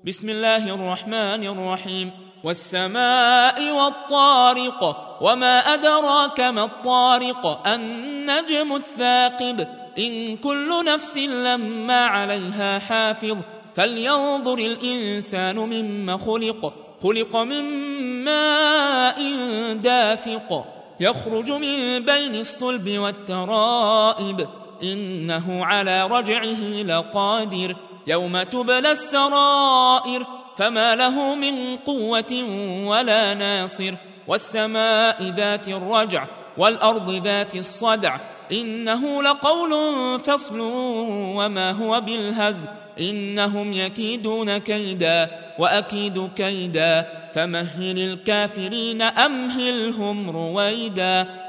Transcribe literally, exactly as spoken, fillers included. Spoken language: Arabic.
بسم الله الرحمن الرحيم. والسماء والطارق وما أدراك ما الطارق النجم الثاقب إن كل نفس لما عليها حافظ فلينظر الإنسان مما خلق خلق من ماء دافق يخرج من بين الصلب والترائب إنه على رجعه لقادر يوم تبلى السرائر فما له من قوة ولا ناصر والسماء ذات الرجع والأرض ذات الصدع إنه لقول فصل وما هو بالهزل إنهم يكيدون كيدا وأكيد كيدا فمهل الكافرين أمهلهم رويدا.